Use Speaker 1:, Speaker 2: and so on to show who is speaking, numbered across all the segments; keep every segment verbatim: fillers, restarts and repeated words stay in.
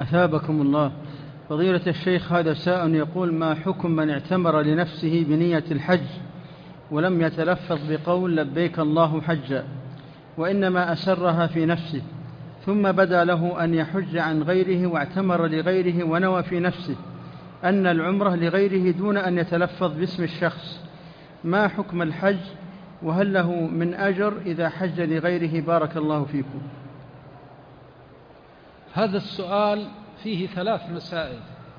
Speaker 1: أثابكم الله. فضيلة الشيخ، هذا سائل يقول: ما حكم من اعتمر لنفسه بنية الحج ولم يتلفظ بقول لبيك الله حجا، وإنما أسرها في نفسه، ثم بدا له أن يحج عن غيره واعتمر لغيره ونوى في نفسه أن العمرة لغيره دون أن يتلفظ باسم الشخص، ما حكم الحج؟ وهل له من أجر إذا حج لغيره؟ بارك الله فيكم.
Speaker 2: هذا السؤال فيه ثلاث مسائل.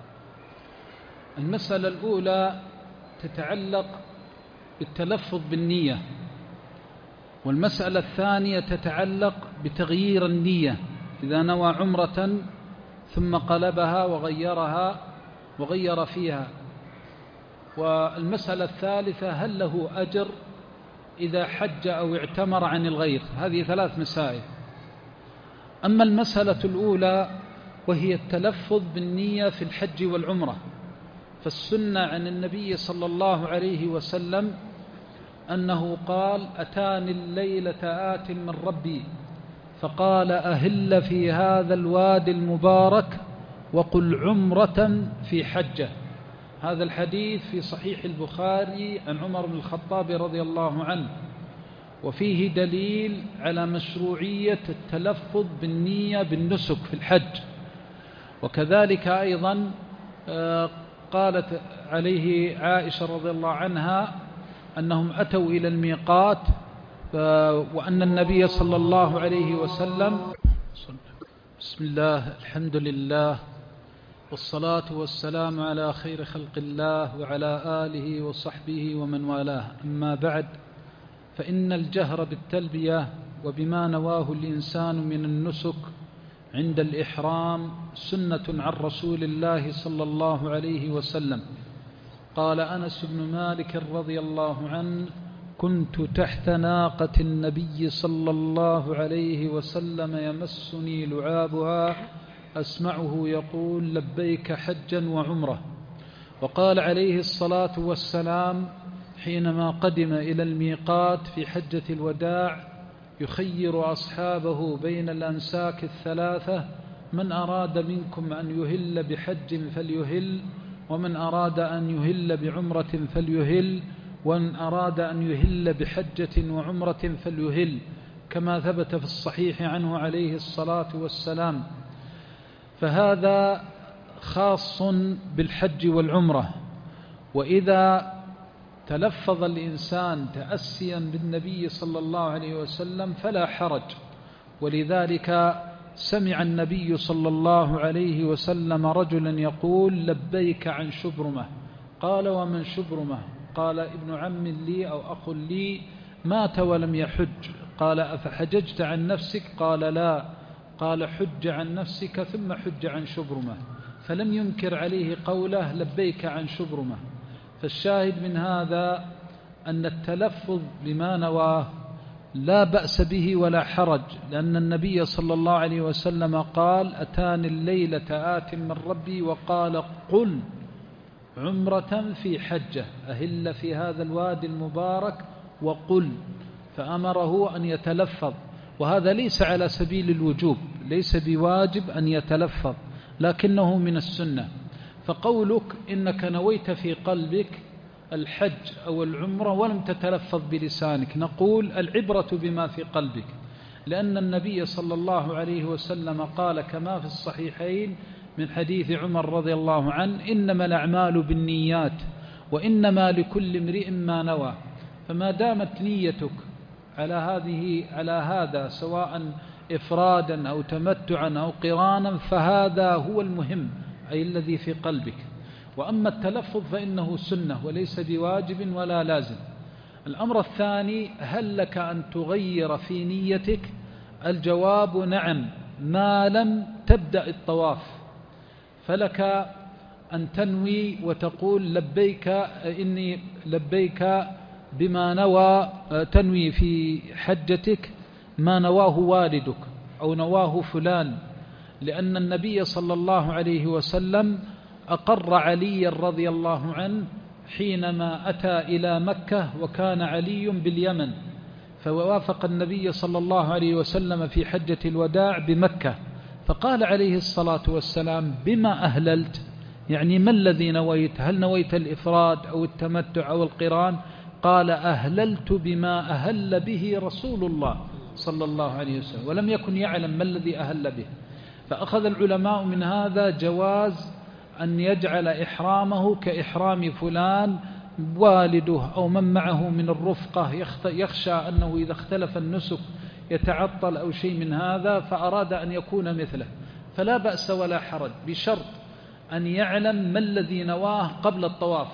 Speaker 2: المسألة الأولى تتعلق بالتلفظ بالنية، والمسألة الثانية تتعلق بتغيير النية إذا نوى عمرة ثم قلبها وغيرها وغير فيها، والمسألة الثالثة هل له أجر إذا حج أو اعتمر عن الغير. هذه ثلاث مسائل. أما المسألة الأولى وهي التلفظ بالنية في الحج والعمرة، فالسنة عن النبي صلى الله عليه وسلم أنه قال: أتاني الليلة آت من ربي فقال أهل في هذا الوادي المبارك وقل عمرة في حجة. هذا الحديث في صحيح البخاري عن عمر بن الخطاب رضي الله عنه، وفيه دليل على مشروعية التلفظ بالنية بالنسك في الحج. وكذلك أيضا قالت عليه عائشة رضي الله عنها أنهم أتوا إلى الميقات وأن النبي صلى الله عليه وسلم بسم الله الحمد لله والصلاة والسلام على خير خلق الله وعلى آله وصحبه ومن والاه، أما بعد، فإن الجهر بالتلبية وبما نواه الإنسان من النسك عند الإحرام سنة عن رسول الله صلى الله عليه وسلم. قال أنس بن مالك رضي الله عنه: كنت تحت ناقة النبي صلى الله عليه وسلم يمسني لعابها أسمعه يقول لبيك حجا وعمرة. وقال عليه الصلاة والسلام حينما قدم إلى الميقات في حجة الوداع يخير أصحابه بين الأنساك الثلاثة: من أراد منكم أن يهل بحج فليهل، ومن أراد أن يهل بعمرة فليهل، ومن أراد أن يهل بحجة وعمرة فليهل، كما ثبت في الصحيح عنه عليه الصلاة والسلام. فهذا خاص بالحج والعمرة. وإذا تلفظ الإنسان تأسيا بالنبي صلى الله عليه وسلم فلا حرج. ولذلك سمع النبي صلى الله عليه وسلم رجلا يقول لبيك عن شبرمة. قال: ومن شبرمة؟ قال: ابن عم لي أو أخ لي مات ولم يحج. قال: أفحججت عن نفسك؟ قال: لا. قال: حج عن نفسك ثم حج عن شبرمة. فلم ينكر عليه قوله لبيك عن شبرمة. فالشاهد من هذا أن التلفظ بما نواه لا بأس به ولا حرج، لأن النبي صلى الله عليه وسلم قال: أتاني الليلة آت من ربي وقال قل عمرة في حجة، أهل في هذا الوادي المبارك وقل، فأمره أن يتلفظ. وهذا ليس على سبيل الوجوب، ليس بواجب أن يتلفظ، لكنه من السنة. فقولك إنك نويت في قلبك الحج أو العمرة ولم تتلفظ بلسانك، نقول العبرة بما في قلبك، لأن النبي صلى الله عليه وسلم قال كما في الصحيحين من حديث عمر رضي الله عنه: إنما الأعمال بالنيات وإنما لكل امرئ ما نوى. فما دامت نيتك على هذه على هذا سواء إفرادا أو تمتعا أو قرانا فهذا هو المهم، أي الذي في قلبك. وأما التلفظ فإنه سنة وليس بواجب ولا لازم. الأمر الثاني: هل لك أن تغير في نيتك؟ الجواب نعم، ما لم تبدأ الطواف، فلك أن تنوي وتقول لبيك إني لبيك بما نوى، تنوي في حجتك ما نواه والدك أو نواه فلان، لأن النبي صلى الله عليه وسلم أقر علي رضي الله عنه حينما أتى إلى مكة وكان علي باليمن، فوافق النبي صلى الله عليه وسلم في حجة الوداع بمكة، فقال عليه الصلاة والسلام: بما أهللت؟ يعني ما الذي نويت؟ هل نويت الإفراد أو التمتع أو القران؟ قال: أهللت بما أهل به رسول الله صلى الله عليه وسلم، ولم يكن يعلم ما الذي أهل به. فأخذ العلماء من هذا جواز أن يجعل إحرامه كإحرام فلان والده أو من معه من الرفقة، يخشى أنه إذا اختلف النسك يتعطل أو شيء من هذا، فأراد أن يكون مثله، فلا بأس ولا حرج، بشرط أن يعلم ما الذي نواه قبل الطواف،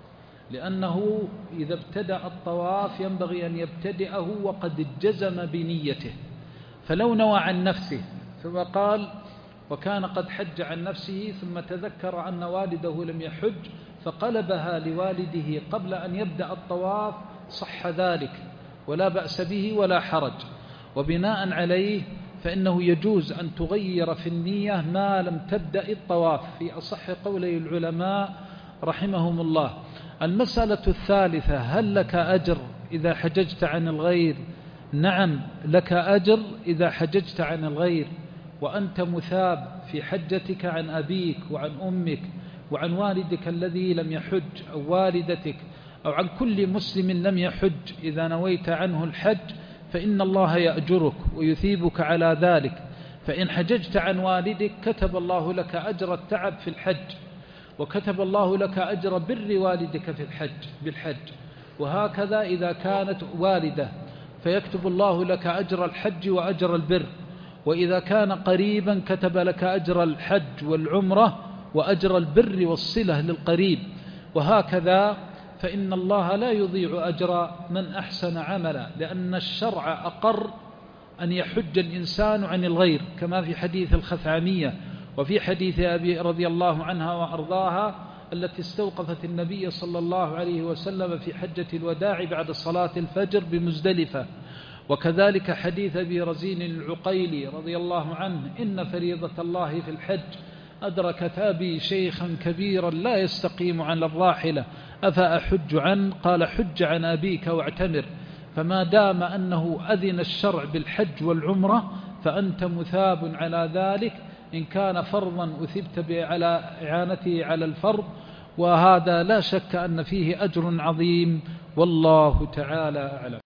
Speaker 2: لأنه إذا ابتدأ الطواف ينبغي أن يبتدئه وقد جزم بنيته. فلو نوى عن نفسه ثم قال وكان قد حج عن نفسه ثم تذكر أن والده لم يحج فقلبها لوالده قبل أن يبدأ الطواف، صح ذلك ولا بأس به ولا حرج. وبناء عليه فإنه يجوز أن تغير في النية ما لم تبدأ الطواف في أصح قولي العلماء رحمهم الله. المسألة الثالثة: هل لك أجر إذا حججت عن الغير؟ نعم، لك أجر إذا حججت عن الغير، وأنت مثاب في حجتك عن أبيك وعن أمك وعن والدك الذي لم يحج أو والدتك أو عن كل مسلم لم يحج. إذا نويت عنه الحج فإن الله يأجرك ويثيبك على ذلك. فإن حججت عن والدك كتب الله لك أجر التعب في الحج، وكتب الله لك أجر بر والدك في الحج بالحج، وهكذا إذا كانت والدة فيكتب الله لك أجر الحج وأجر البر، وإذا كان قريبا كتب لك أجر الحج والعمرة وأجر البر والصلة للقريب، وهكذا. فإن الله لا يضيع أجر من أحسن عملا، لأن الشرع أقر أن يحج الإنسان عن الغير، كما في حديث الخثعمية وفي حديث أبي رضي الله عنها وأرضاها التي استوقفت النبي صلى الله عليه وسلم في حجة الوداع بعد صلاة الفجر بمزدلفة. وكذلك حديث أبي رزين العقيلي رضي الله عنه: إن فريضة الله في الحج أدركت أبي شيخا كبيرا لا يستقيم على الراحلة أفأحج عنه؟ قال: حج عن أبيك واعتمر. فما دام أنه أذن الشرع بالحج والعمرة فأنت مثاب على ذلك، إن كان فرضا أثبت على إعانته على الفرض، وهذا لا شك أن فيه أجر عظيم، والله تعالى أعلم.